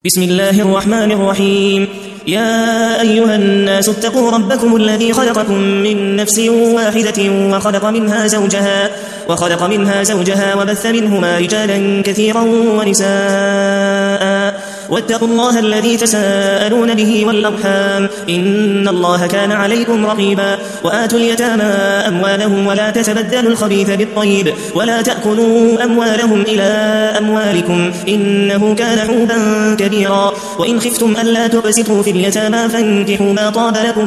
بسم الله الرحمن الرحيم. يا أيها الناس اتقوا ربكم الذي خلقكم من نفس واحدة وخلق منها زوجها وبث منهما رجالا كثيرا ونساء واتقوا الله الذي تساءلون به والأرحام إن الله كان عليكم رقيبا. وآتوا اليتامى أموالهم ولا تتبدلوا الخبيث بالطيب ولا تأكلوا أموالهم إلى أموالكم إنه كان حوبا كبيرا. وإن خفتم ألا تقسطوا في اليتامى فانكحوا ما طاب لكم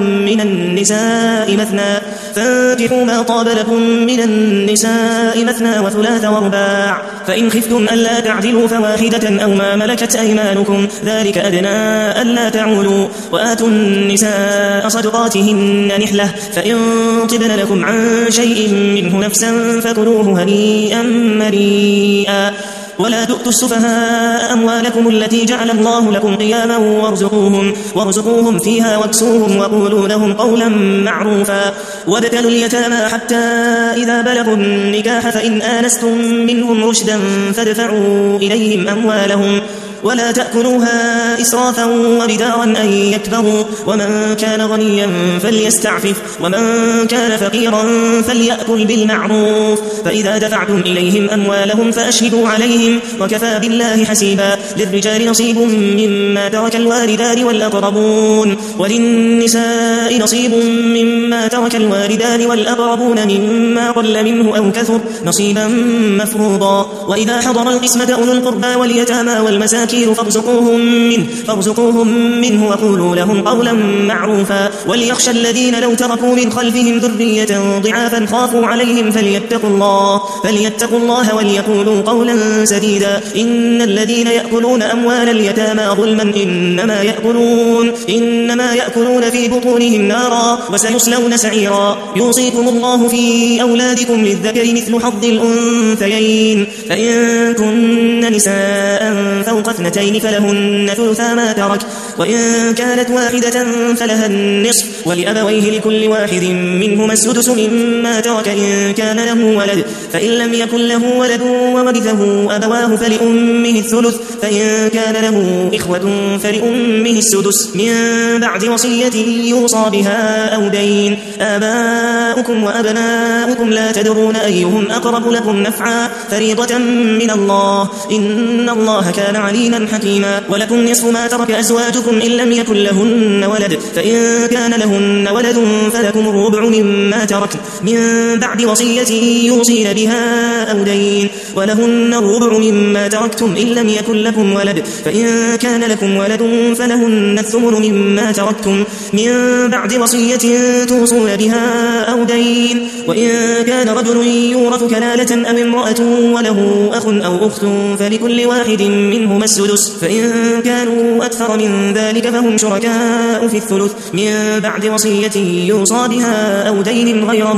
من النساء مثنى وثلاث ورباع. فإن خفتم ألا تعدلوا فواحدة أو ما ملكت أيمانكم ذلك أدنى ألا تعولوا. وآتوا النساء صدقاتهن نحلة فإن طبن لكم عن شيء منه نفسا فكلوه هنيئا مريئا. ولا تؤتوا السفهاء أموالكم التي جعل الله لكم قياما وارزقوهم فيها واكسوهم وقولوا لهم قولا معروفا. وابتلوا اليتامى حتى إذا بلغوا النكاح فإن آنستم منهم رشدا فادفعوا إليهم أموالهم ولا تأكلوها إسرافا وبدارا أن يكبروا. ومن كان غنيا فليستعفف ومن كان فقيرا فليأكل بالمعروف. فإذا دفعتم إليهم أموالهم فأشهدوا عليهم وكفى بالله حسيبا. للرجال نصيب مما ترك الوالدان والأقربون وللنساء نصيب مما ترك الوالدان والأقربون مما قل منه أو كثر نصيبا مفروضا. وإذا حضر القسمة أولو القربى واليتامى والمساكين فارزقوهم منه وقولوا لهم قولا معروفا. وليخشى الذين لو تركوا من خلفهم ذرية ضعافا خافوا عليهم فليتقوا الله وليقولوا قولا سديدا. إن الذين يأكلون أموال اليتامى ظلما إنما يأكلون في بطونهم نارا وسيصلون سعيرا. يوصيكم الله في أولادكم للذكر مثل حظ الأنثيين فإن كن نساء فوق اثنتين فلهن ثلثا ما ترك وإن كانت واحدة فلها النصف ولأبويه لكل واحد منهما السدس مما ترك إن كان له ولد. فإن لم يكن له ولد وورثه أبواه فلأمه الثلث فإن كان له إخوة فلأمه السدس من بعد وصية يوصى بها أو دين. آباؤكم وأبناؤكم لا تدرون أيهم أقرب لكم نفعا فريضة من الله إن الله كان عليما حكيما. ولكم نصف ما ترك أزواجكم إن لم يكن لهن ولد فإن كان لهن ولد فلكم الربع مما تركن من بعد وصية يوصين بها أو دين. ولهن الربع مما تركتم إن لم يكن لكم ولد فإن كان لكم ولد فلهن الثمن مما تركتم من بعد وصية توصون بها أو دين. وإن كان رجل يورث كلالة أو امرأة وله أخ أو أخت فلكل واحد منهما السدس فإن كانوا أكثر من ذلك فهم شركاء في الثلث من بعد وصية يوصى بها أو دين غير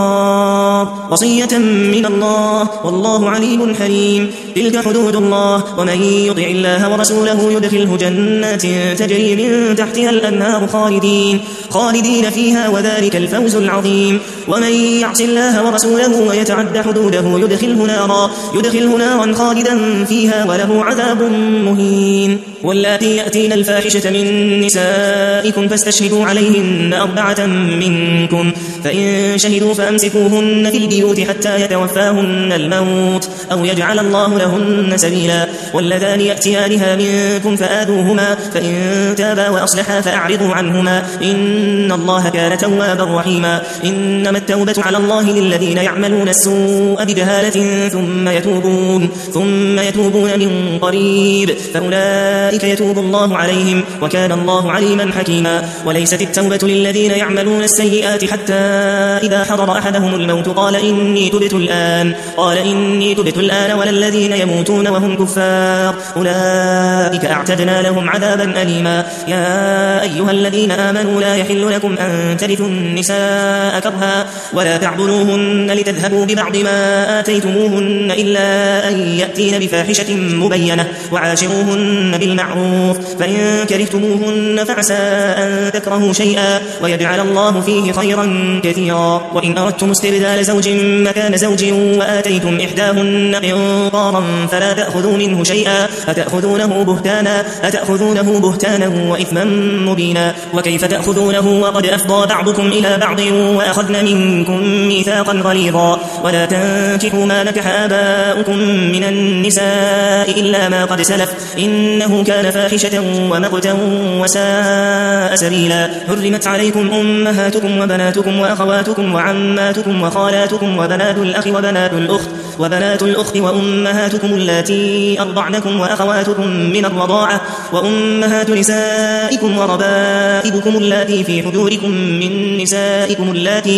مضار وصية من الله والله عليم حليم. تلك حدود الله ومن يطع الله ورسوله يدخله جنات تجري من تحتها الأنهار خالدين فيها وذلك الفوز العظيم. ومن يعص الله ورسوله ويتعد حدوده يدخله نارا خالدا فيها وله عذاب مهين. واللاتي يأتين الفاحشة من نسائكم فاستشهدوا عليهن 4 منكم فإن شهدوا فأمسكوهن في البيوت حتى يتوفاهن الموت أو يجعل الله لهن سبيلا. واللذان يأتيانها منكم فآذوهما فإن تابا وأصلحا فأعرضوا عنهما إن الله كان توابا رحيما. إنما التوبة على الله للذين يعملون السوء بجهالة ثم يتوبون من قريب فأولئك يتوب الله عليهم وكان الله عليما حكيما. وليست التوبة للذين يعملون السيئات حتى إذا حضر أحدهم الموت قال إني تبت الآن ولا الذين يموتون وهم كفار أولئك أعتدنا لهم عذابا أليما. يا أيها الذين آمنوا لا يحل لكم أن ترثوا النساء كرها ولا تعبدوهن لتذهبوا ببعض ما آتيتموهن إلا أن يأتين بفاحشة مبينة وعاشروهن بالمعروف فإن كرهتموهن فعسى أن تكرهوا شيئا ويجعل الله فيه خيرا كثيرا. وإن أردتم استبدال زوج مكان زوج وآتيتم إحداهن قنطارا فلا تأخذوا منه شيئا أتأخذونه بهتانا وإثما مبينا وكيف تأخذونه وقد أفضى بعضكم إلى بعض وأخذن منكم ميثاقا غليظا ولا تنكحوا ما نكح آباؤكم من النساء إلا ما قد سلف إنه كان فاحشة ومقتا وساء سبيلا حرمت عليكم أمهاتكم وبناتكم وأخواتكم وعماتكم وخالاتكم وبنات الأخت وأمهاتكم اللاتي أرضعنكم وأخواتكم من الرضاعة وأمهات نسائكم وربائبكم اللاتي في حجوركم من نسائكم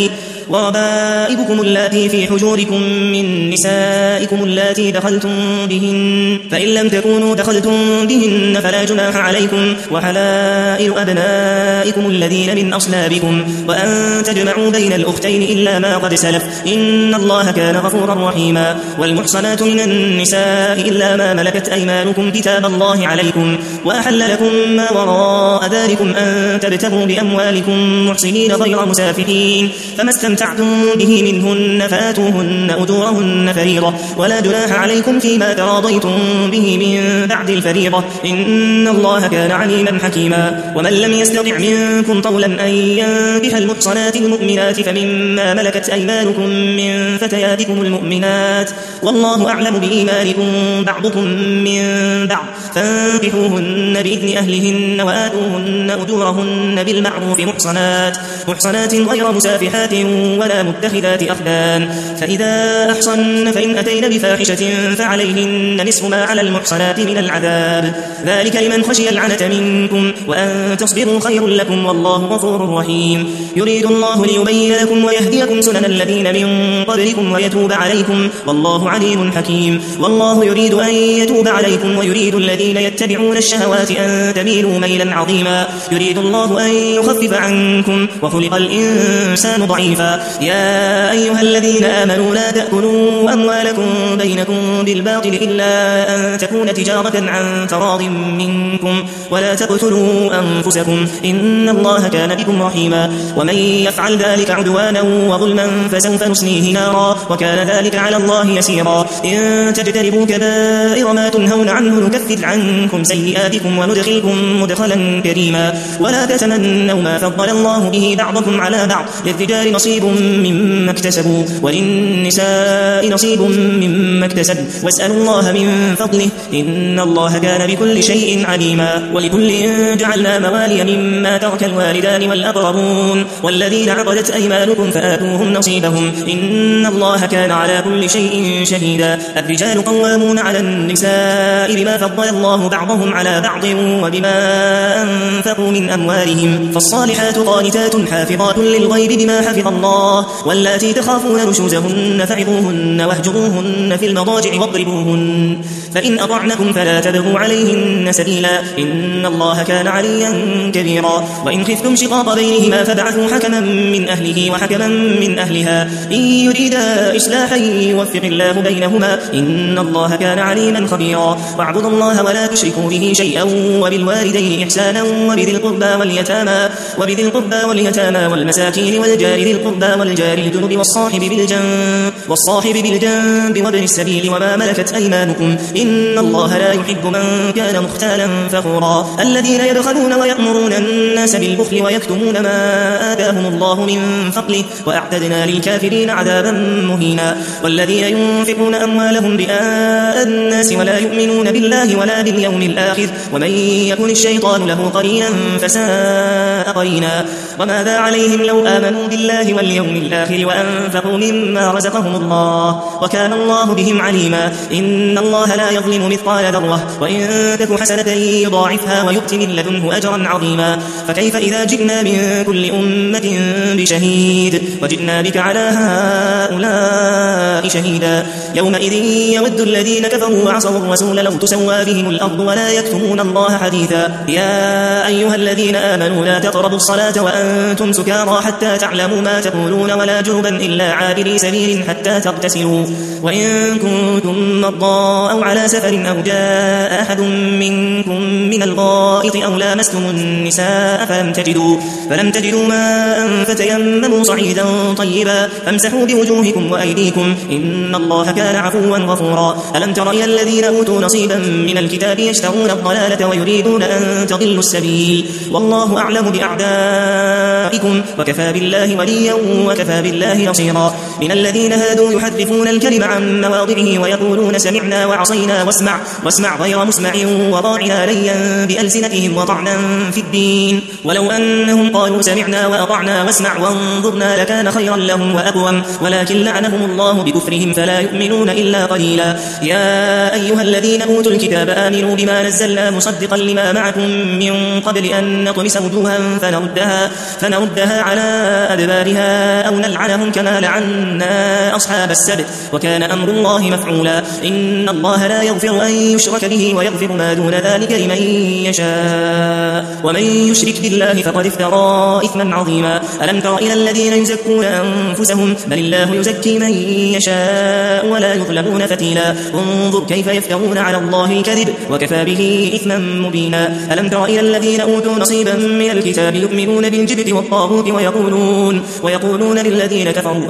اللاتي دخلتم بهن فإن لم تكونوا دخلتم بهن فلا جناح عليكم وحلائل أبنائكم الذين من أصلابكم وأن تجمعوا بين الأختين إلا ما قد سلف إن الله كان غفورا رحيما والمحصنات من النساء إلا ما ملكت أيمانكم كتاب الله عليكم وأحل لكم ما وراء ذلكم أن تبتغوا بأموالكم محصنين غير مسافحين فما استمتعتم به منهن فآتوهن أجورهن فريضة ولا جناح عليكم فيما تراضيتم به من بعد الفريضة إن الله كان عليما حكيما ومن لم يستطع منكم طولا أن ينكح المحصنات المؤمنات فمما ملكت أيمانكم من فتياتكم المؤمنات والله أعلم بإيمانكم بعضكم من بعض فانكحوهن بإذن أهلهن وآتوهن أجورهن بالمعروف محصنات غير مسافحات ولا متخذات أخدان فإذا أحصن فإن أتين بفاحشة فعليهن نصف ما على المحصنات من العذاب ذلك لمن خشي العنة منكم وأن تصبروا خير لكم والله غفور رحيم يريد الله ليبين لكم ويهديكم سنن الذين من قبلكم ويتوب عليكم والله عليم حكيم والله يريد أن يتوب عليكم ويريد الذين يتبعون الشهوات أن تميلوا ميلا عظيما يريد الله أن يخفف عنكم وخلق الإنسان ضعيفا يا أيها الذين آمنوا لا تأكلوا أموالكم بينكم بالباطل إلا أن تكون تجارة عن تراض منكم ولا تقتلوا أنفسكم إن الله كان بكم رحيما ومن يفعل ذلك عدوانا وظلما فسوف نصليه نارا وكان ذلك على الله يسيرا إن تجتنبوا كبائر ما تنهون عنه نكفر عنكم سيئاتكم وندخلكم مدخلا كريما ولا تتمنوا ما فضل الله به بعضكم على بعض للرجال نصيب مما اكتسبوا وللنساء نصيب مما اكتسب واسألوا الله من فضله إن الله كان بكل شيء عليما ولكل جعلنا موالي مما ترك الوالدان والأقربون والذين عقدت أيمانكم فآتوهم نصيبهم إن الله كان على كل شيء شهيدا الرجال قوامون على النساء بما فضل الله بعضهم على بعض وبما أنفقوا من أموالهم فالصالحات قانتات حافظات للغيب بما حفظ الله واللاتي تخافون نشوزهن فعظوهن واهجروهن في المضاجع واضربوهن فإن أطعنكم فلا تبغوا عليهن سبيلا إن الله كان عليا كبيرا وإن خفتم شقاق بينهما فابعثوا حكما من أهله وحكما من أهلها إن يريدا إصلاحا يوفق الله بينهما إن الله كان عليما خبيرا واعبدوا الله ولا تشركوا به شيئا وبالوالدين إحسانا وبذي القربى واليتامى والمساكين والجار ذي القربى والجار الجنب والصاحب بالجنب وابن السبيل وما ملكت أيمانكم إن الله لا يحب من كان مختالا فخورا الذين يبخلون ويأمرون الناس بالبخل ويكتمون ما آتاهم الله من فضله وأعتدنا للكافرين عذابا مهينا والذين ينفقون أموالهم رئاء الناس ولا يؤمنون بالله ولا باليوم الآخر ومن يكن الشيطان له قرينا فساء قرينا وماذا عليهم لو آمنوا بالله واليوم الآخر وأنفقوا مما رزقهم الله وكان الله بهم عليما إن الله لا يظلم مثقال ذرة وإن تك حسنة يضاعفها ويؤت من لدنه أجرا عظيما فكيف إذا جئنا من كل أمة بشهيد وجئنا بك على هؤلاء شهيدا يومئذ يود الذين كفروا وعصوا الرسول لو تسوى بهم الأرض ولا يكتمون الله حديثا يا أيها الذين آمنوا لا تقربوا الصلاة وأنتم سكارى حتى تعلموا ما تقولون تقولون ولا جنبا إلا عابري سبيل حتى تغتسلوا وإن كنتم مرضى أو على سفر أو جاء أحد منكم من الغائط أو لامستم النساء فلم تجدوا ماء فتيمموا صعيدا طيبا فامسحوا بوجوهكم وأيديكم إن الله كان عفوا غفورا ألم تر إلى الذين أوتوا نصيبا من الكتاب يشترون الضلالة ويريدون أن تضلوا السبيل والله أعلم بأعدائكم وكفى بالله وليا وكفى بالله نصيرا من الذين هادوا يحرفون الكلم عن مواضعه ويقولون سمعنا وعصينا واسمع غير مسمع وراعنا ليا بألسنتهم وطعنا في الدين ولو أنهم قالوا سمعنا وأطعنا واسمع وانظرنا لكان خيرا لهم وأقوم ولكن لعنهم الله بكفرهم فلا يؤمنون إلا قليلا يا أيها الذين أوتوا الكتاب آمنوا بما نزلنا مصدقا لما معكم من قبل أن نطمس وجوها فنردها على أدبارها أو نلعنهم كما لعنا أصحاب السبت وكان أمر الله مفعولا إن الله لا يغفر أن يشرك به ويغفر ما دون ذلك لمن يشاء ومن يشرك بالله فقد افترى إثما عظيما ألم تر إلى الذين يزكون أنفسهم بل الله يزكي من يشاء ولا يظلمون فتيلا انظر كيف يفترون على الله الكذب وكفى به إثما مبينا ألم تر إلى الذين أوتوا نصيبا من الكتاب يؤمنون بالجبت والطاغوت ويقولون للذين كفروا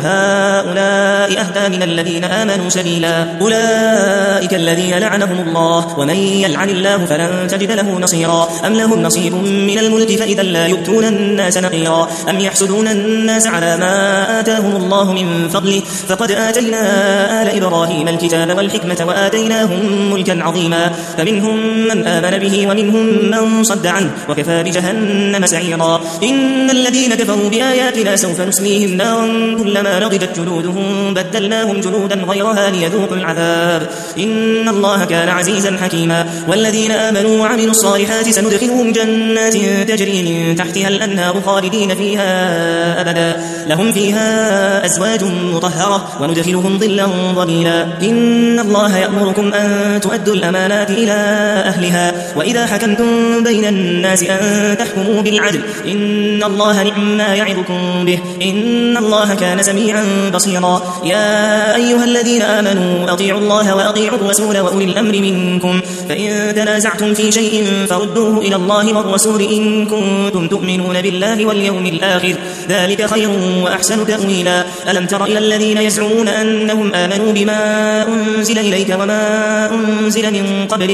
هؤلاء أهدى من الذين آمنوا سبيلا أولئك الذين لعنهم الله ومن يلعن الله فلن تجد له نصيرا أم لهم نصيب من الملك فإذا لا يؤتون الناس نقيرا أم يحسدون الناس على ما آتاهم الله من فضله فقد آتينا آل إبراهيم الكتاب والحكمة وآتيناهم ملكا عظيما فمنهم من آمن به ومنهم من صد عنه وكفى بجهنم سعيرا إن الذين كفروا بآياتنا سوف نصليهم نارا كلما نضجت جلودهم بدلناهم جلودا غيرها ليذوقوا العذاب إن الله كان عزيزا حكيما والذين آمنوا وعملوا الصالحات سندخلهم جنات تجري من تحتها الأنهار خالدين فيها أبدا لهم فيها أزواج مطهرة وندخلهم ظلا ظليلا إن الله يأمركم أن تؤدوا الأمانات إلى أهلها وإذا حكمتم بين الناس أن تحكموا بالعدل إن الله نعم ما يعظكم به إن الله كان سميعا بصيرا يا أيها الذين آمنوا أطيعوا الله وأطيعوا الرسول وأولي الأمر منكم فإن تنازعتم في شيء فردوه إلى الله والرسول إن كنتم تؤمنون بالله واليوم الآخر ذلك خير وأحسن تأويلا ألم تر إلى الذين يزعمون أنهم آمنوا بما أنزل إليك وما أنزل من قبلك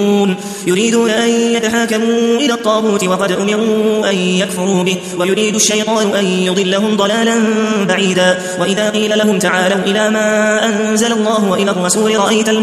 يريدون أن يتحاكموا إلى الطاغوت وقد أمروا أن يكفروا به ويريد الشيطان أن يضلهم ضلالا بعيدا وإذا قيل لهم تعالوا إلى ما أنزل الله وإلى الرسول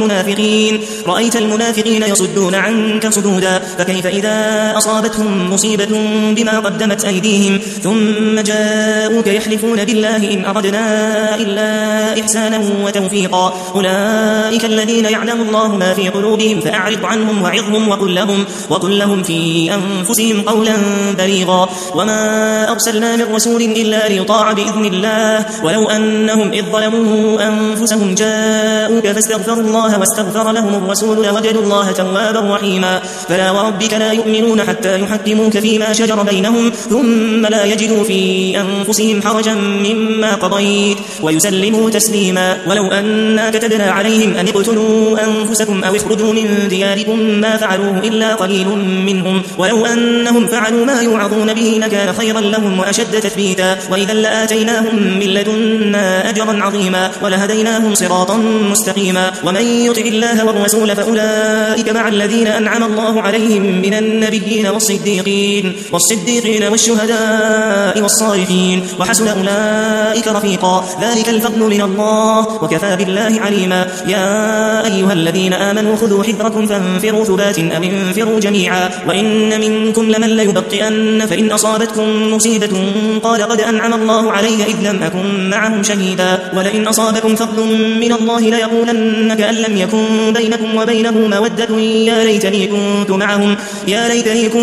رأيت المنافقين يصدون عنك صدودا فكيف إذا أصابتهم مصيبة بما قدمت أيديهم ثم جاءوك يحلفون بالله إن أردنا إلا إحسانا وتوفيقا أولئك الذين يعلم الله ما في قلوبهم فأعرض عنهم وعظهم وقل لهم في أنفسهم قولا بليغا وما أرسلنا من رسول إلا ليطاع بإذن الله ولو أنهم إذ ظلموا أنفسهم جاءوك فاستغفروا الله واستغفر لهم الرسول لوجدوا الله توابا رحيما فلا وربك لا يؤمنون حتى يحكموك فيما شجر بينهم ثم لا يجدوا في أنفسهم حرجا مما قضيت ويسلموا تسليما ولو أنا كتبنا عليهم أن اقتلوا أنفسكم أو اخرجوا من دياركم ما فعلوه إلا قليل منهم ولو أنهم فعلوا ما يوعظون به لكان خيرا لهم وأشد تثبيتا وإذا لآتيناهم من لدنا أجرا عظيما ولهديناهم صراطا مستقيما ومن يطع الله والرسول فأولئك مع الذين أنعم الله عليهم من النبيين والصديقين والشهداء والصالحين وحسن أولئك رفيقا ذلك الفضل من الله وكفى بالله عليما يا أيها الذين آمنوا خذوا حذركم فانفروا ثبات أو انفروا جميعا وإن منكم لمن ليبطئن فإن أصابتكم مصيبة قال قد أنعم الله علي إذ لم أكن معهم شهيدا ولئن أصابكم فضل من الله ليقولن كأن لم يكن بينكم وبينه مودة يا ليتني كنت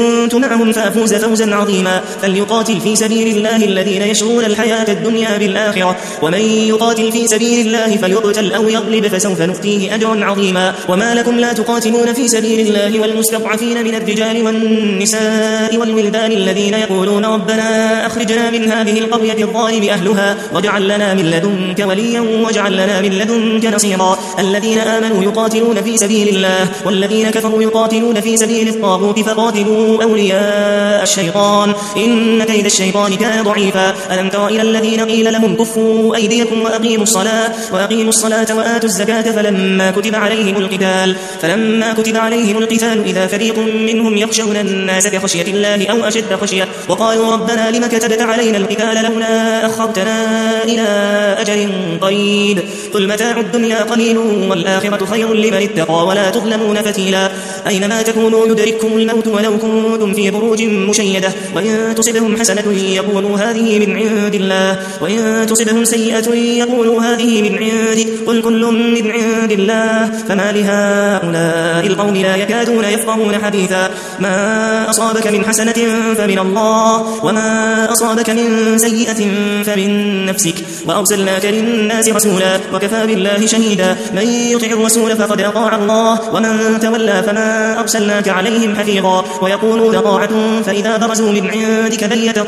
كنت معهم فأفوز فوزا عظيما. فليقاتل في سبيل الله الذين يشرون الحياة الدنيا بالآخرة، ومن يقاتل في سبيل الله فليقتل أو يغلب فسوف نؤتيه أجرا عظيما. وما لكم لا تقاتلون في سبيل الله والمستضعفين من الرجال والنساء والولدان الذين يقولون ربنا أخرجنا من هذه القرية الظالم أهلها واجعل لنا من لدنك وليا واجعل لنا من لدنك نصيرا. الذين آمنوا يقاتلون في سبيل الله والذين كفروا يقاتلون في سبيل الطاغوت فقاتلوا أولياء الشيطان إن كيد الشيطان كان ضعيفا. ألم تر إلى الذين قيل لهم كفوا أيديكم وأقيموا الصلاة وآتوا الزكاة فلما كتب عليهم القتال إذا فريق منهم يخشون الناس كخشية الله أو أشد خشية وقالوا ربنا لم كتبت علينا القتال لولا أخرتنا إلى أجل قريب قل متاع الدنيا قليل والآخرة خير لمن اتقى ولا تظلمون فتيلا. أينما تكونوا يدرككم الموت ولو كنتم في بروج مشيدة وإن تصبهم حسنة يقولوا هذه من عند الله وإن تصبهم سيئة يقولوا هذه من عندك قل كل من عند الله فما لهؤلاء القوم لا يكادون يفقهون حديثا. ما أصابك من حسنة فمن الله وما أصابك من سيئة فمن نفسك وأرسلناك للناس رسولا وكفى بالله شهيدا. من يطع الرسول فقد أطاع الله ومن تولى فما أرسلناك عليهم حفيظا. ويقولون طاعة فإذا برزوا من عندك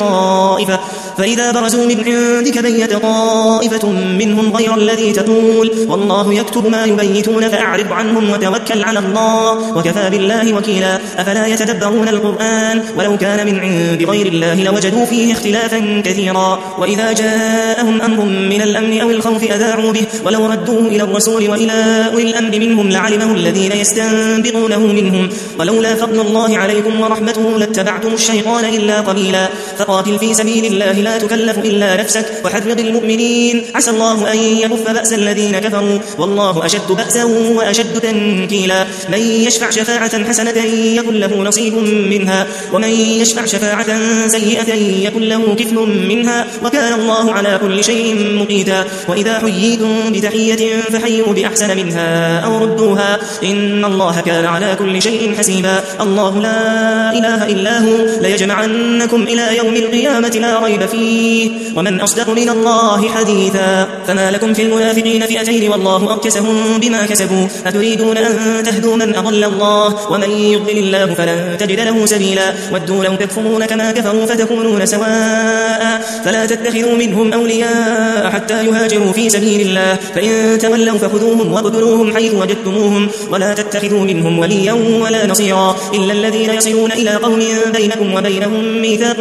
بيت طائفة منهم غير الذي تقول والله يكتب ما يبيتون فأعرض عنهم وتوكل على الله وكفى بالله وكيلا. أفلا يتدبرون القرآن ولو كان من عند غير الله لوجدوا فيه اختلافا كثيرا. وإذا جاءهم أمر من الأمن أو الخوف أذاعوا به ولو ردوه إلى الرسول وإلى أولي الأمر منهم لعلمه الذين يستنبطونه منهم ولولا فضل الله عليكم ورحمته لاتبعتم الشيطان إلا قليلا. فقاتل في سبيل الله لا تكلف إلا نفسك وحرض المؤمنين عسى الله أن يكف بأس الذين كفروا والله أشد بأسا وأشد تنكيلا. من يشفع شفاعة حسنة يكن له نصيب منها ومن يشفع شفاعة سيئة يكن له كفل منها وكان الله على كل شيء مقيتا. وإذا حييتم بتحية فحيوا بأحسن منها أو ردوها إن الله كان على كل شيء حسيبا. الله لا إله إلا هو ليجمعنكم إلى يوم القيامة لا ريب فيه ومن أصدق من الله حديثا. فما لكم في المنافقين فئتين والله أركسهم بما كسبوا أتريدون أن تهدوا من أضل الله ومن يضلل الله فلن تجد له سبيلا. ودوا لو تكفرون كما كفروا فتكونون سواء فلا تتخذوا منهم أولياء حتى يهاجروا في سبيل الله فإن تولوا فخذوهم واقتلوهم حيث وجدتموهم ولا تتخذوا منهم وليا ولا نصيرا إلا الذين يصلون إلى قوم بينكم وبينهم ميثاق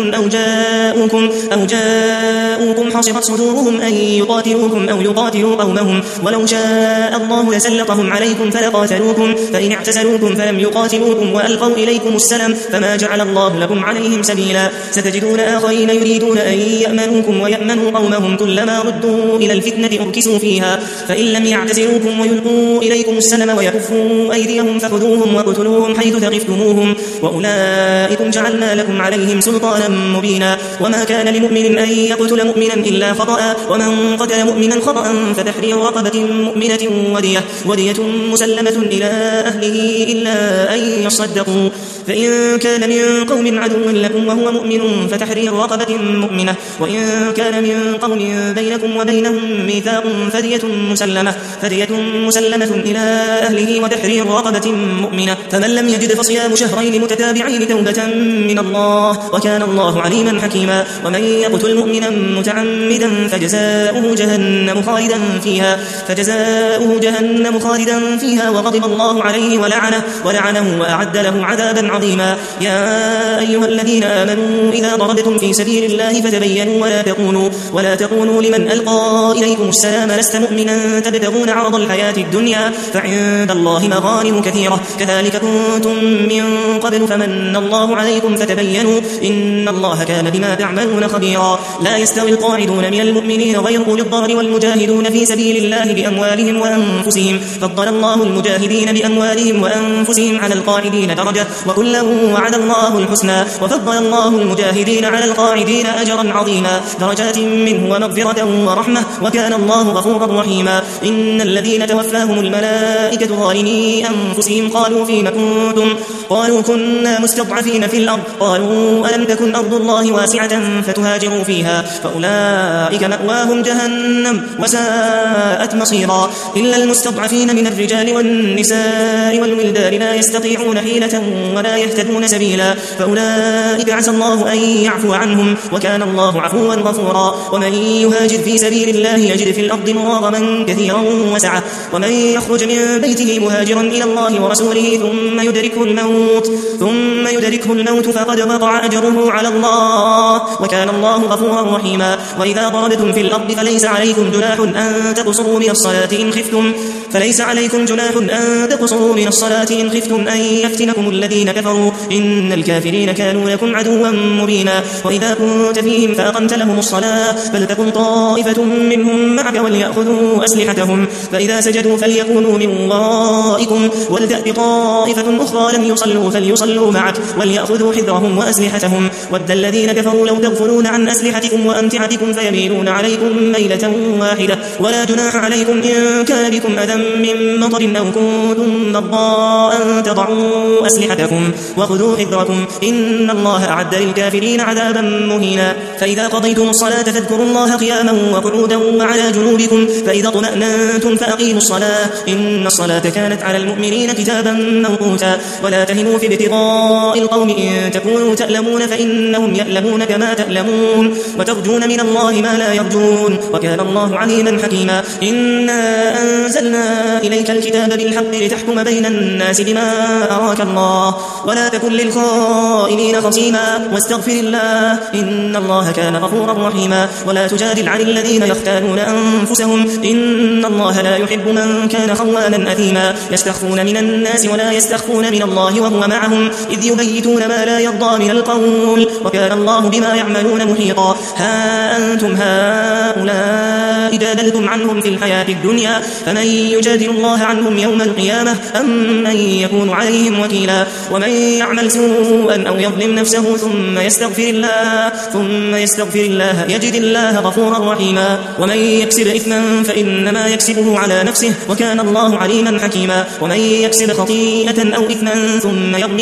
أو جاءوكم حصرت صدورهم أن يقاتلوكم أو يقاتلوا قومهم ولو شاء الله لسلطهم عليكم فلقاتلوكم فإن اعتزلوكم فلم يقاتلوكم وألقوا إليكم السلم فما جعل الله لكم عليهم سبيلا. ستجدون آخرين يريدون أن يأمنوكم ويأمنوا قومهم كلما ردوا إلى الفتنة أركسوا فيها فإن لم يعتزلوكم ويلقوا إليكم السلم ويكفوا أيديهم فخذوهم وقتلوهم حيث ثقفتموهم وأولئكم جعلنا لكم عليهم سلطانا مبينا. وما كان لمؤمن أن يقتل مؤمنا إلا خطأ ومن قتل مؤمنا خطأ فتحرير رقبة مؤمنة ودية مسلمة إلى أهله إلا أن يصدقوا فإن كان من قوم عدو لكم وهو مؤمن فتحرير رقبة مؤمنة وإن كان من قوم بينكم وبينهم ميثاق فدية مسلمة إلى أهله وتحرير رقبة مؤمنة. فمن لم يجد فصيام شهرين متتابعين توبة من الله وكان الله عليما حكيما. ومن يقتل مؤمنا متعمدا فجزاؤه جهنم خالدا فيها وغضب الله عليه ولعنه وأعد له عذابا عظيما. يا أيها الذين آمنوا إذا ضربتم في سبيل الله فتبينوا ولا تقولوا لمن ألقى إليكم السلام لست مؤمنا تبتغون عرض الحياة الدنيا فعند الله مغانم كثيرة كذلك كنتم من قبل فمن الله عليكم فتبينوا إن الله كان بما تعملون خبيرا. لا يستوي القاعدون من المؤمنين غير أولي الضرر والمجاهدون في سبيل الله بأموالهم وأنفسهم فضل الله المجاهدين بأموالهم وأنفسهم على القاعدين درجة وكلا وعد الله الحسنى وفضل الله المجاهدين على القاعدين أجرا عظيما درجات منه ومغفرة ورحمة وكان الله غفورا غفورا رحيما. إن الذين توفاهم الملائكة ظالمي أنفسهم قالوا فيما كنتم؟ قالوا كنا مستضعفين في الأرض. قالوا ألم تكن أرض الله واسعة فتهاجروا فيها فأولئك مأواهم جهنم وساءت مصيرا. إلا المستضعفين من الرجال والنساء والولدان لا يستطيعون حيلة ولا يهتدون سبيلا فأولئك عسى الله أن يعفو عنهم وكان الله عفوا غفورا. ومن يهاجر في سبيل الله يجد في الأرض مراغما كثيرا وسعة. ومن يخرج من بيته مهاجرا إلى الله ورسوله ثم يدركه الموت فقد وقع أجره على الله وكان الله غفورا رحيما. وإذا ضربتم في الأرض فليس عليكم جناح أن تقصروا من الصلاة إن خفتم أن يفتنكم الذين كفروا إن الكافرين كانوا لكم عدوا مبينا. وإذا كنت فيهم فأقمت لهم الصلاة فلتكن طائفة منهم معك وليأخذوا أسلحتهم فإذا سجدوا فليكونوا من ورائكم ولتأت طائفة أخرى لم يصلوا فليصلوا معك وليأخذوا حذرهم وأسلحتهم. ود الذين كفروا لو تغفلون عن أسلحتكم وأمتعتكم فيميلون عليكم ميلة واحدة. ولا جناح عليكم إن كان بكم أذى من مطر أو كنتم مرضى أن تضعوا أسلحتكم وخذوا حذركم إن الله أعد للكافرين عذابا مهينا. فإذا قضيتم الصلاة فاذكروا الله قياما وقعودا وعلى جنوبكم فإذا اطمأننتم فأقيموا الصلاة إن الصلاة كانت على المؤمنين كتابا موقوتا. ولا تهنوا في ابتغاء القوم إن تكونوا تألمون فإنهم يألمون كما تألمون وترجون من الله ما لا يرجون وكان الله عليما حكيما. إنا أنزلنا إليك الكتاب بالحق لتحكم بين الناس بما أراك الله ولا تكن للخائنين خصيما واستغفر الله إن الله كان غفورا رحيما. ولا تجادل عن الذين يختانون أنفسهم إن الله لا يحب من كان خوانا أثيما. يستخفون من الناس ولا يستخفون من الله وهو معهم إذ يبيتون ما لا يرضى من القول وكان الله بما يعملون محيطا. ها أنتم هؤلاء جادلتم عنهم في الحياة الدنيا فمن يجادل الله عنهم يوم القيامة أم من يكون عليهم وكيلا. ومن يعمل سوءا أو يظلم نفسه ثم يستغفر الله يجد الله غفورا رحيما. ومن يكسب إثما فإنما يكسبه على نفسه وكان الله عليما حكيما. ومن يكسب خطيئة أو إثما ثم يرمي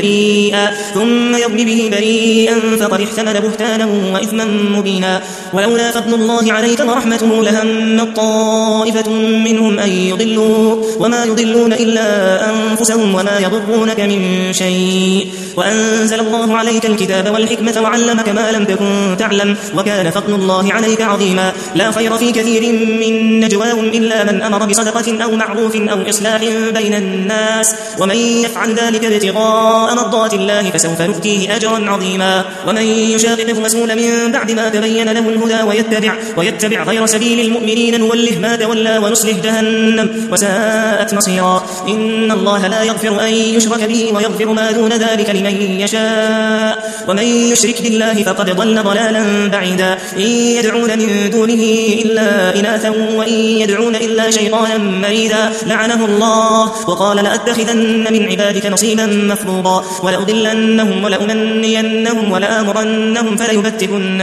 به بريئا فقد احتمل بهتانا وإثما مبينا. ولولا فضل الله عليك ورحمته لهم طائفة منهم أن يضلوا وما يضلون إلا أنفسهم وما يضرونك من شيء. وأنزل الله عليك الكتاب والحكمة وعلمك ما لم تكن تعلم وكان فضل الله عليك عظيما. لا خير في كثير من نجواهم إلا من أمر بصدقة أو معروف أو إصلاح بين الناس ومن يفعل ذلك ابتغاء مرضات الله فسوف نؤتيه أجرا عظيما. ومن يشاقق الرسول من بعد ما تبين له الهدى ويتبع غير سبيل المؤمنين نوله ما تولى ونصله جهنم وساءت مصيرا. إن الله لا يغفر أن يشرك به ويغفر ما دون ذلك لمن يشاء ومن يشرك بالله فقد ضل ضلالا بعيدا. إن يدعون من دونه إلا إناثا وإن يدعون إلا شيطانا مريدا لعنه الله وقال لأتخذن من عبادك نصيبا مفروضا ولأضلنهم ولأمنينهم ولآمرنهم فليبتكن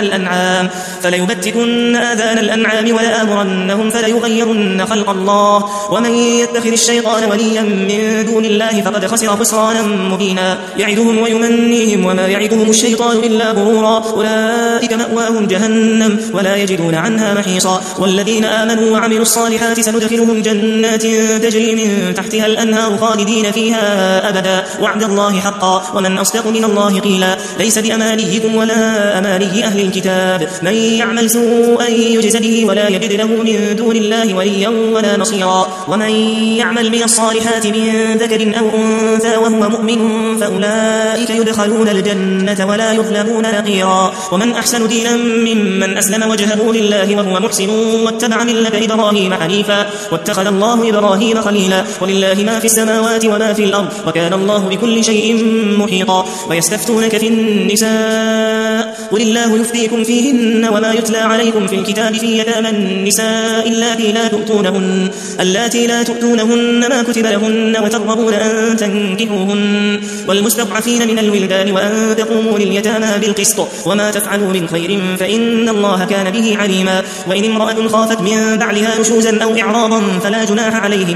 آذان الأنعام ولآمرنهم فليغيرن خلق الله ومن يتخذ الشيطان وليا من دون الله فقد خسر خسرانا مبينا. يعدهم ويمنيهم وما يعدهم الشيطان إلا غرورا. أولئك مأواهم جهنم ولا يجدون عنها محيصا. والذين آمنوا وعملوا الصالحات سندخلهم جنات تجري من تحتها الأنهار خالدين فيها أبدا وعد الله حقا ومن أصدق من الله قيلا. ليس بأمانيكم ولا أماني أهل الكتاب من يعمل سوءا يجز به ولا يجد له من دون الله وليا ولا نصيرا. ومن يعمل من الصالحات من ذكر أو أنثى وهو مؤمن فأولئك يدخلون الجنة ولا يظلمون نقيرا. ومن أحسن دينا ممن أسلم وجهه لله وهو محسن واتبع ملة إبراهيم حنيفا واتخذ الله إبراهيم خليلا. ولله ما في السماوات وما في الأرض وكان الله بكل شيء محيطا. ويستفتونك في النساء قل الله يفتيكم فيهن وما يتلى عليكم في الكتاب في يتامى النساء اللاتي لا تؤتونهن ما كتب لهن وترغبون أن تنكحوهن والمستضعفين من الولدان وأن تقوموا لليتامى بالقسط وما تفعلوا من خير فإن الله كان به عليما. وإن امرأة خافت من بعلها نشوزا أو إعراضا فلا جناح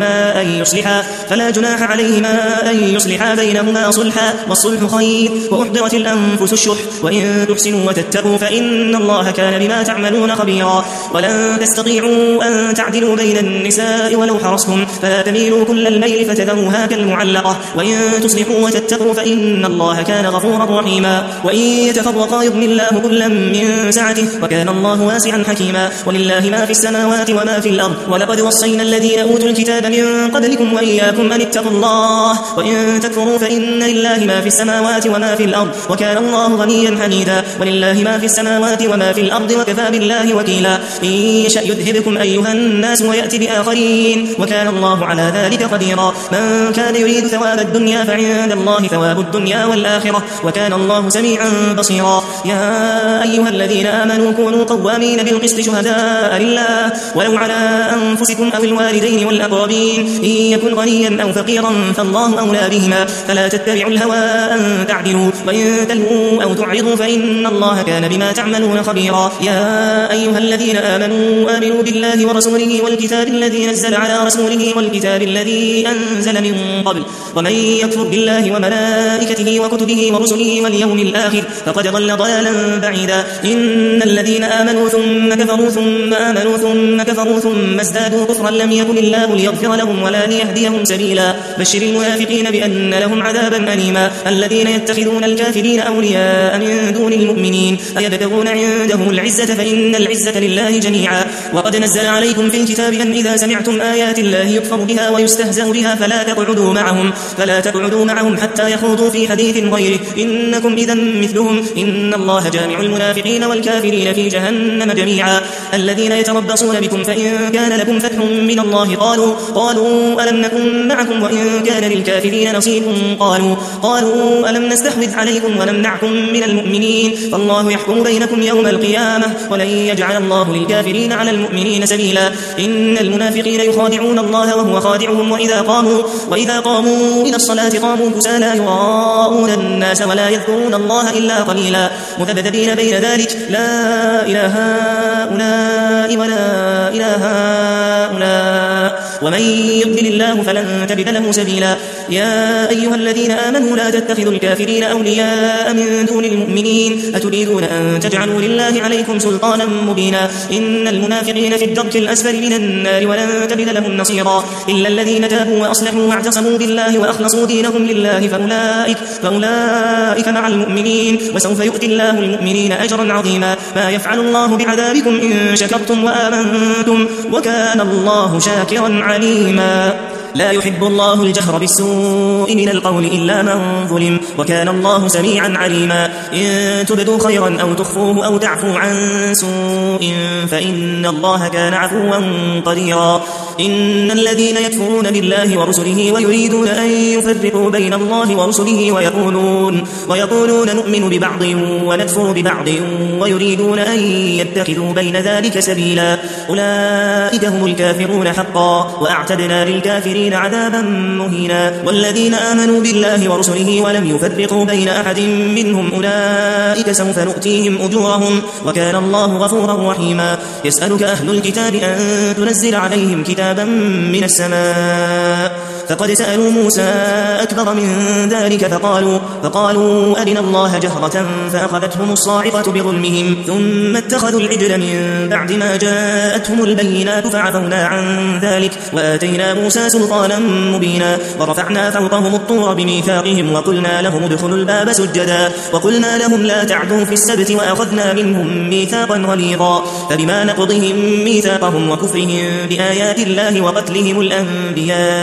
عليهما أن يصلحا بينهما صلحا والصلح خير وأحضرت الأنفس الشح وإن تحسنوا وتتقوا فإن الله كان بما تعملون خبيرا. ولن تستطيعوا أن تعدلوا بين النساء ولو حرصتم فلا تميلوا كل الميل فتذروها كالمعلقة وإن تصلحوا وتتقوا فإن الله كان غفورا رحيما. وإن يتفرقا يغني الله كلا من سعته وكان الله واسعا حكيما. ولله ما في السماوات وما في الأرض ولقد وصينا الذين أوتوا الكتاب من قبلكم وإياكم أن اتقوا الله وإن تكفروا فإن لله ما في السماوات وما في الأرض وكان الله غنيا حميدا. ولله ما في السماوات وما في الأرض وكفى بالله وكيلا. إن يشأ يذهبكم أيها الناس ويأتي بآخرين وكان الله على ذلك قديرا. من كان يريد ثواب الدنيا فعند الله ثواب الدنيا والآخرة وكان الله سميعا بصيرا. يا أيها الذين آمنوا كونوا قوامين بالقسط شهداء لله ولو على أنفسكم أو الوالدين والأقربين إن يكن غنيا أو فقيرا فالله أولى بهما فلا تتبعوا الهوى أن تعدلوا وإن تلووا أو تعرضوا فإن الله كان بما تعملون خبيرا. يا أيها الذين آمنوا بالله ورسوله والكتاب الذي نزل على رسوله والكتاب الذي أنزل من قبل ومن يكفر بالله وملائكته وكتبه ورسله واليوم الآخر فقد ضل ضلالا بعيدا. إن الذين آمنوا ثم كفروا ثم آمنوا ثم كفروا ثم ازدادوا كفرا لم يكن الله ليغفر لهم ولا ليهديهم سبيلا. بشر المنافقين بأن لهم عذابا أليما. الذين يتخذون الكافرين أولياء من دون المؤمنين أيبتغون عندهم العزة فإن العزة لله جميعا. وقد نزل عليكم في الكتاب أن إذا سمعتم آيات الله يكفر بها ويستهزأ بها فلا تقعدوا معهم حتى يخوضوا في حديث غيره إنكم إذا مثلهم إن الله جامع المنافقين والكافرين في جهنم جميعا. الذين يتربصون بكم فإن كان لكم فتح من الله قالوا ألم نكن معكم وإن كان للكافرين نصيب قالوا ألم نستحوذ عليكم ونمنعكم من المؤمنين فالله يحكم بينكم يوم القيامة ولن يجعل الله للكافرين على المؤمنين سبيلا. إن المنافقين يخادعون الله وهو خادعهم وإذا قاموا إلى الصلاة قاموا كسالى يراءون الناس ولا يذكرون الله إلا قليلا مذبذبين بين ذلك لا إله هؤلاء ولا إله هؤلاء ومن يضلل الله فلن تجد له سبيلا. يا أيها الذين آمنوا لا تتخذوا الكافرين أولياء من دون المؤمنين أتريدون أن تجعلوا لله عليكم سلطانا مبينا. إن المنافقين في الدرك الأسفل من النار ولن تجد لهم نصيرا إلا الذين تابوا وأصلحوا واعتصموا بالله وأخلصوا دينهم لله فأولئك مع المؤمنين وسوف يؤتي الله المؤمنين أجرا عظيما. ما يفعل الله بعذابكم إن شكرتم وآمنتم وكان الله شاكرا عليما. لا يحب الله الجهر بالسوء من القول إلا من ظلم وكان الله سميعا عليما. إن تبدوا خيرا أو تخفوه أو تعفوا عن سوء فإن الله كان عفوا قديرا. إن الذين يكفرون بالله ورسله ويريدون أن يفرقوا بين الله ورسله ويقولون نؤمن ببعض ونكفر ببعض ويريدون أن يتخذوا بين ذلك سبيلا أولئك هم الكافرون حقا وأعتدنا للكافرين عذابا مهينا. والذين آمنوا بالله ورسله ولم يفرقوا بين أحد منهم أولئك سوف نؤتيهم أجورهم وكان الله غفورا رحيما. يسألك أهل الكتاب أن تنزل عليهم كتابا من السماء فقد سألوا موسى أكبر من ذلك فقالوا أرنا الله جهرة فأخذتهم الصاعقة بظلمهم ثم اتخذوا العجل من بعد ما جاءتهم البينات فعفونا عن ذلك وآتينا موسى سلطانا مبينا. ورفعنا فوقهم الطور بميثاقهم وقلنا لهم ادخلوا الباب سجدا وقلنا لهم لا تعدوا في السبت وأخذنا منهم ميثاقا غليظا. فبما نقضهم ميثاقهم وكفرهم بآيات الله وقتلهم الأنبياء بغير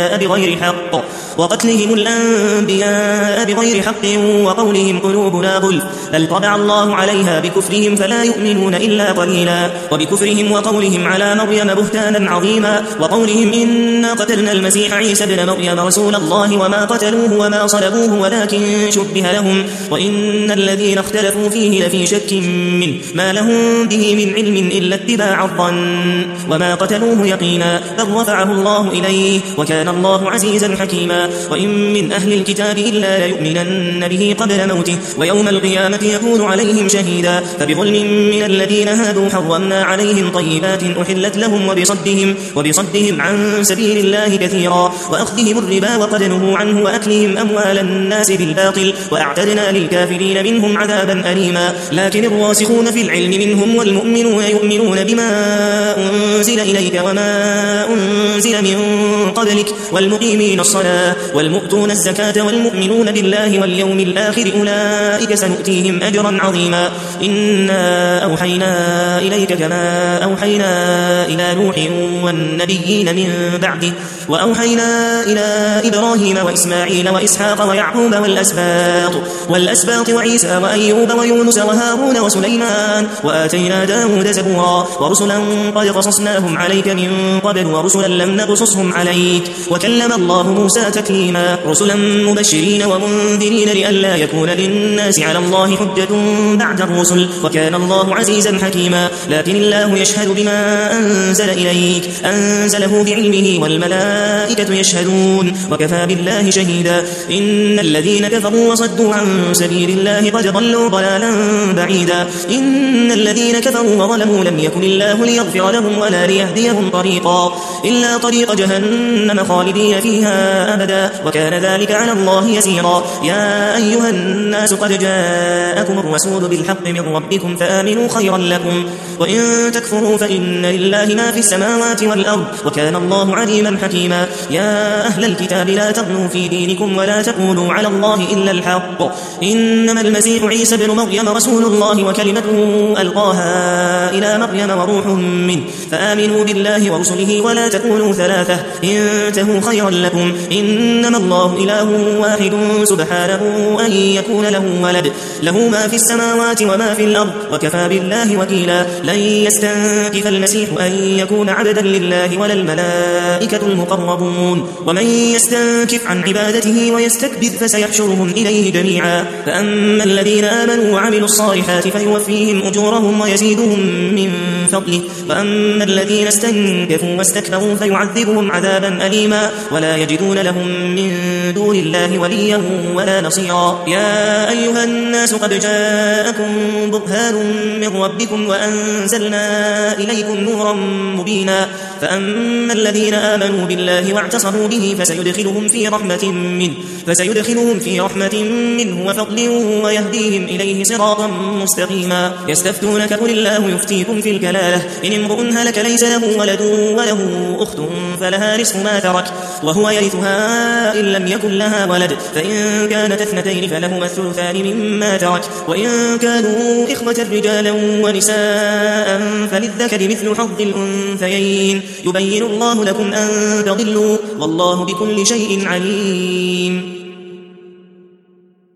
بغير حق وقتلهم الأنبياء بغير حق وقولهم قلوبنا غلف بل طبع الله عليها بكفرهم فلا يؤمنون إلا قليلا وبكفرهم وقولهم على مريم بهتانا عظيما وقولهم إنا قتلنا المسيح عيسى ابن مريم رسول الله وما قتلوه وما صلبوه ولكن شبه لهم وإن الذين اختلفوا فيه لفي شك منه ما لهم به من علم إلا اتباع الظن وما قتلوه يقينا بل رفعه الله إليه وكان الله عزيزا حكيما وإن من أهل الكتاب إلا ليؤمنن به قبل موته ويوم القيامة يكون عليهم شهيدا فبظلم من الذين هادوا حرمنا عليهم طيبات أحلت لهم وبصدهم عن سبيل الله كثيرا وأخذهم الربا وقد نهوا عنه وأكلهم أموال الناس بالباطل وأعتدنا للكافرين منهم عذابا أليما لكن الراسخون في العلم منهم والمؤمنون يؤمنون بما أنزل إليك وما أنزل من قبلك والمقيمين الصلاة والمؤتون الزكاة والمؤمنون بالله واليوم الآخر أولئك سنؤتيهم أجرا عظيما إنا أوحينا إليك كما أوحينا إلى نوح والنبيين من بعده وأوحينا إلى إبراهيم وإسماعيل وإسحاق ويعقوب والأسباط وعيسى وأيوب ويونس وهارون وسليمان وآتينا داود زبورا ورسلا قد قصصناهم عليك من قبل ورسلا لم نقصصهم عليك وكلم الله موسى تكليما رسلا مبشرين ومنذرين لئلا يكون للناس على الله حجة بعد الرسل وكان الله عزيزا حكيما لكن الله يشهد بما أنزل إليك أنزله بعلمه والملائكة يشهدون وكفى بالله شهيدا إن الذين كفروا وصدوا عن سبيل الله قد ضلوا ضلالا بعيدا إن الذين كفروا وظلموا لم يكن الله ليغفر لهم ولا ليهديهم طريقا إلا طريق جهنم خالدين فيها أبدا وكان ذلك على الله يسيرا يا أيها الناس قد جاءكم الرسول بالحق من ربكم فآمنوا خيرا لكم وإن تكفروا فإن لله ما في السماوات والأرض وكان الله عليما حكيما يا أهل الكتاب لا تغلوا في دينكم ولا تقولوا على الله إلا الحق إنما المسيح عيسى ابن مريم رسول الله وكلمته ألقاها إلى مريم وروح منه فآمنوا بالله ورسله ولا تكونوا ثلاثة انتهوا خيرا لكم إنما الله إله واحد سبحانه أن يكون له ولد له ما في السماوات وما في الأرض وكفى بالله وكيلا لن يستنكف المسيح أن يكون عبدا لله ولا الملائكة المقربون ومن يستنكف عن عبادته ويستكبر فسيحشرهم إليه جميعا فأما الذين آمنوا وعملوا الصالحات فيوفيهم أجورهم ويزيدهم من فضله وأما الذين استنكفوا واستكبروا فيعذبهم عذابا أليما ولا يجدون لهم من دون الله وليا ولا نصيرا يا أيها الناس قد جاءكم برهان من ربكم وأنزلنا إليكم نورا مبينا فأما الذين آمنوا بالله واعتصموا به فسيدخلهم في رحمة منه وفضل ويهديهم إليه صراطا مستقيما يستفتونك قل الله يفتيكم في الكلالة إن امرؤ هلك ليس له ولد وله أخت فلها نصف ما ترك وهو يرثها إن لم يكن لها ولد فإن كانت اثنتين فلهما الثلثان مما ترك وإن كانوا إخوة رجالا ونساء فللذكر مثل حظ الأنثيين يبين الله لكم أن تضلوا والله بكل شيء عليم